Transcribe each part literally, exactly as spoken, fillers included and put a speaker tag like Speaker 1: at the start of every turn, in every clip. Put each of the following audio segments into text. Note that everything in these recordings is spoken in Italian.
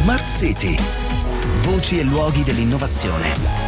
Speaker 1: Smart City. Voci e luoghi dell'innovazione.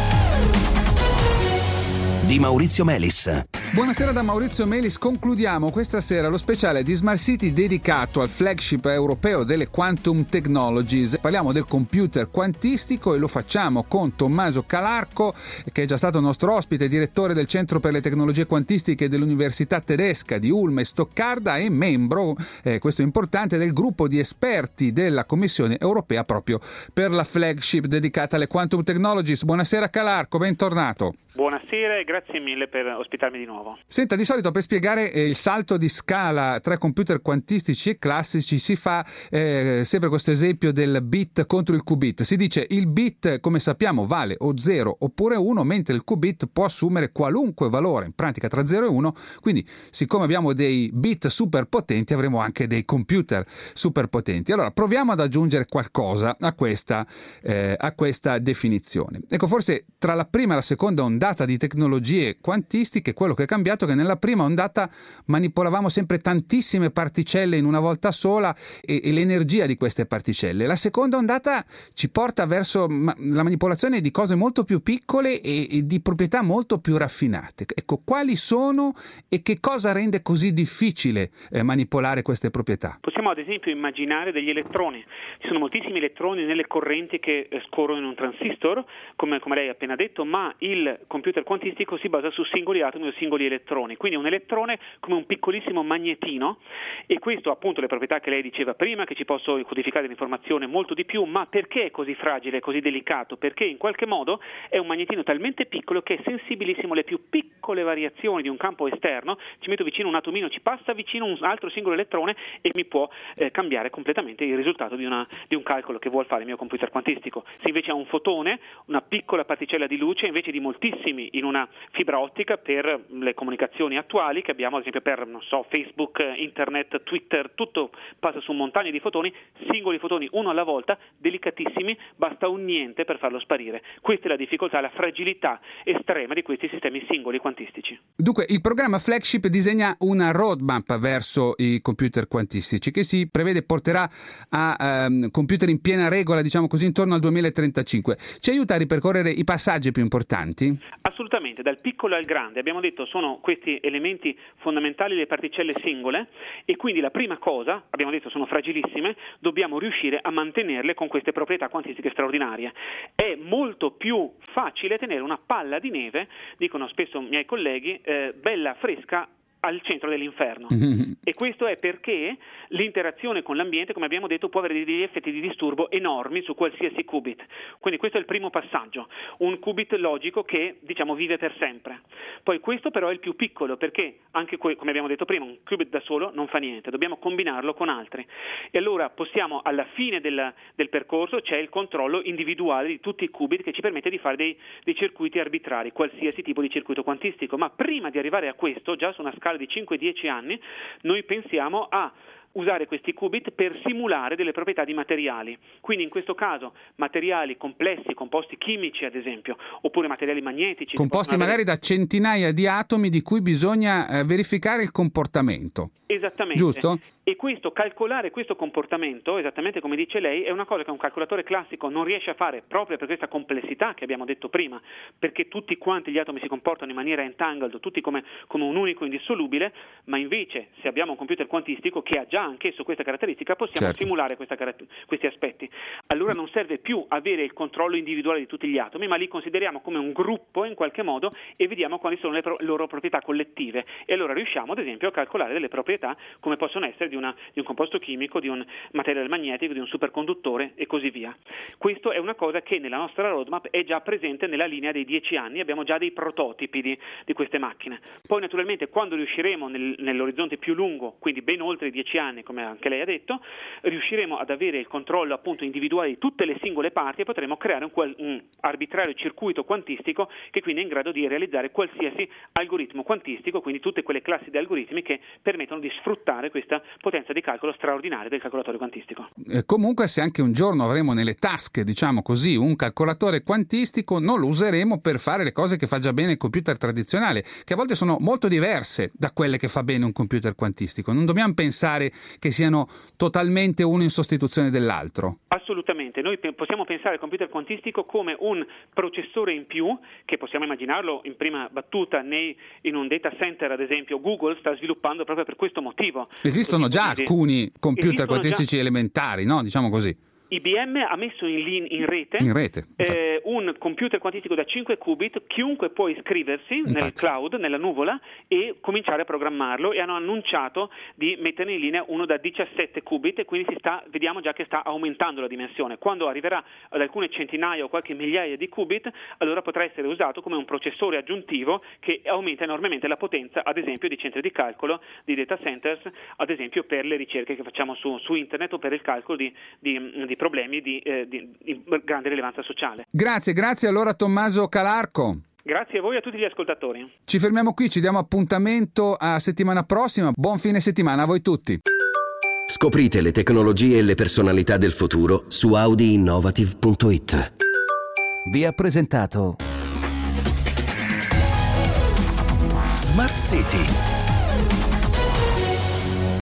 Speaker 1: Di Maurizio Melis.
Speaker 2: Buonasera da Maurizio Melis. Concludiamo questa sera lo speciale di Smart City dedicato al flagship europeo delle Quantum Technologies. Parliamo del computer quantistico e lo facciamo con Tommaso Calarco, che è già stato nostro ospite, direttore del Centro per le Tecnologie Quantistiche dell'Università Tedesca di Ulm e Stoccarda e membro, eh, questo è importante, del gruppo di esperti della Commissione europea proprio per la flagship dedicata alle Quantum Technologies. Buonasera Calarco, bentornato.
Speaker 3: Buonasera e grazie mille per ospitarmi di nuovo.
Speaker 2: Senta, di solito per spiegare eh, il salto di scala tra computer quantistici e classici si fa eh, sempre questo esempio del bit contro il qubit. Si dice il bit, come sappiamo, vale o zero oppure uno, mentre il qubit può assumere qualunque valore, in pratica tra zero e uno. Quindi, siccome abbiamo dei bit super potenti, avremo anche dei computer super potenti. Allora, proviamo ad aggiungere qualcosa a questa, eh, a questa definizione. Ecco, forse tra la prima e la seconda ondata di tecnologie quantistiche, quello che è cambiato è che nella prima ondata manipolavamo sempre tantissime particelle in una volta sola e, e l'energia di queste particelle. La seconda ondata ci porta verso ma, la manipolazione di cose molto più piccole e, e di proprietà molto più raffinate. Ecco, quali sono e che cosa rende così difficile eh, manipolare queste proprietà?
Speaker 3: Possiamo ad esempio immaginare degli elettroni. Ci sono moltissimi elettroni nelle correnti che eh, scorrono in un transistor, come, come lei ha appena detto, ma il computer quantistico si basa su singoli atomi o singoli elettroni, quindi un elettrone come un piccolissimo magnetino, e questo appunto le proprietà che lei diceva prima, che ci posso codificare l'informazione molto di più. Ma perché è così fragile, così delicato? Perché in qualche modo è un magnetino talmente piccolo che è sensibilissimo alle più piccole variazioni di un campo esterno. Ci metto vicino un atomino, ci passa vicino un altro singolo elettrone e mi può eh, cambiare completamente il risultato di, una, di un calcolo che vuol fare il mio computer quantistico. Se invece ha un fotone, una piccola particella di luce, invece di moltissimi in una fibra ottica per le comunicazioni attuali che abbiamo, ad esempio per, non so, Facebook, Internet, Twitter, tutto passa su montagne di fotoni, singoli fotoni uno alla volta, delicatissimi, basta un niente per farlo sparire. Questa è la difficoltà, la fragilità estrema di questi sistemi singoli quantistici.
Speaker 2: Dunque, il programma Flagship disegna una roadmap verso i computer quantistici che si prevede porterà a um, computer in piena regola, diciamo così, intorno al duemilatrentacinque. Ci aiuta a ripercorrere i passaggi più importanti?
Speaker 3: Assolutamente, dal piccolo al grande. Abbiamo detto sono questi elementi fondamentali le particelle singole, e quindi la prima cosa, abbiamo detto sono fragilissime, dobbiamo riuscire a mantenerle con queste proprietà quantistiche straordinarie. È molto più facile tenere una palla di neve, dicono spesso i miei colleghi, eh, bella fresca al centro dell'inferno. E questo è perché l'interazione con l'ambiente, come abbiamo detto, può avere degli effetti di disturbo enormi su qualsiasi qubit. Quindi questo è il primo passaggio, un qubit logico che, diciamo, vive per sempre. Poi questo però è il più piccolo, perché anche que- come abbiamo detto prima, un qubit da solo non fa niente, dobbiamo combinarlo con altri. E allora possiamo, alla fine del, del percorso c'è il controllo individuale di tutti i qubit che ci permette di fare dei, dei circuiti arbitrari, qualsiasi tipo di circuito quantistico. Ma prima di arrivare a questo, già su una scala di cinque dieci anni, noi pensiamo a usare questi qubit per simulare delle proprietà di materiali. Quindi in questo caso materiali complessi, composti chimici ad esempio, oppure materiali magnetici.
Speaker 2: Composti magari avere... da centinaia di atomi di cui bisogna eh, verificare il comportamento.
Speaker 3: Esattamente.
Speaker 2: Giusto?
Speaker 3: E questo, calcolare questo comportamento, esattamente come dice lei, è una cosa che un calcolatore classico non riesce a fare proprio per questa complessità che abbiamo detto prima, perché tutti quanti gli atomi si comportano in maniera entangled, tutti come, come un unico indissolubile, ma invece se abbiamo un computer quantistico che ha già anch'esso questa caratteristica, possiamo
Speaker 2: certo.
Speaker 3: simulare questa, questi aspetti. Allora non serve più avere il controllo individuale di tutti gli atomi, ma li consideriamo come un gruppo in qualche modo e vediamo quali sono le pro- loro proprietà collettive. E allora riusciamo ad esempio a calcolare delle proprietà come possono essere di, una, di un composto chimico, di un materiale magnetico, di un superconduttore e così via. Questo è una cosa che nella nostra roadmap è già presente nella linea dei dieci anni, abbiamo già dei prototipi di, di queste macchine. Poi naturalmente quando riusciremo nel, nell'orizzonte più lungo, quindi ben oltre i dieci anni, come anche lei ha detto, riusciremo ad avere il controllo appunto individuale di tutte le singole parti e potremo creare un, un arbitrario circuito quantistico che quindi è in grado di realizzare qualsiasi algoritmo quantistico, quindi tutte quelle classi di algoritmi che permettono di sfruttare questa potenza di calcolo straordinaria del calcolatore quantistico.
Speaker 2: Eh, comunque se anche un giorno avremo nelle tasche, diciamo così, un calcolatore quantistico, non lo useremo per fare le cose che fa già bene il computer tradizionale, che a volte sono molto diverse da quelle che fa bene un computer quantistico. Non dobbiamo pensare che siano totalmente uno in sostituzione dell'altro.
Speaker 3: Assolutamente, noi pe- possiamo pensare al computer quantistico come un processore in più, che possiamo immaginarlo in prima battuta nei, in un data center, ad esempio Google sta sviluppando proprio per questo motivo.
Speaker 2: Esistono già alcuni computer quantistici
Speaker 3: già...
Speaker 2: elementari, no? Diciamo così.
Speaker 3: I B M ha messo in, lin- in rete,
Speaker 2: in rete
Speaker 3: eh, un computer quantistico da cinque qubit, chiunque può iscriversi infatti. nel cloud, nella nuvola, e cominciare a programmarlo, e hanno annunciato di metterne in linea uno da diciassette qubit, e quindi si sta, vediamo già che sta aumentando la dimensione. Quando arriverà ad alcune centinaia o qualche migliaia di qubit, allora potrà essere usato come un processore aggiuntivo che aumenta enormemente la potenza, ad esempio, di centri di calcolo, di data centers, ad esempio per le ricerche che facciamo su, su internet o per il calcolo di, di, di problemi di, eh, di, di grande rilevanza sociale.
Speaker 2: Grazie, grazie allora Tommaso Calarco.
Speaker 3: Grazie a voi e a tutti gli ascoltatori.
Speaker 2: Ci fermiamo qui, ci diamo appuntamento a settimana prossima. Buon fine settimana a voi tutti.
Speaker 4: Scoprite le tecnologie e le personalità del futuro su audi innovative punto it.
Speaker 1: Vi ha presentato Smart City.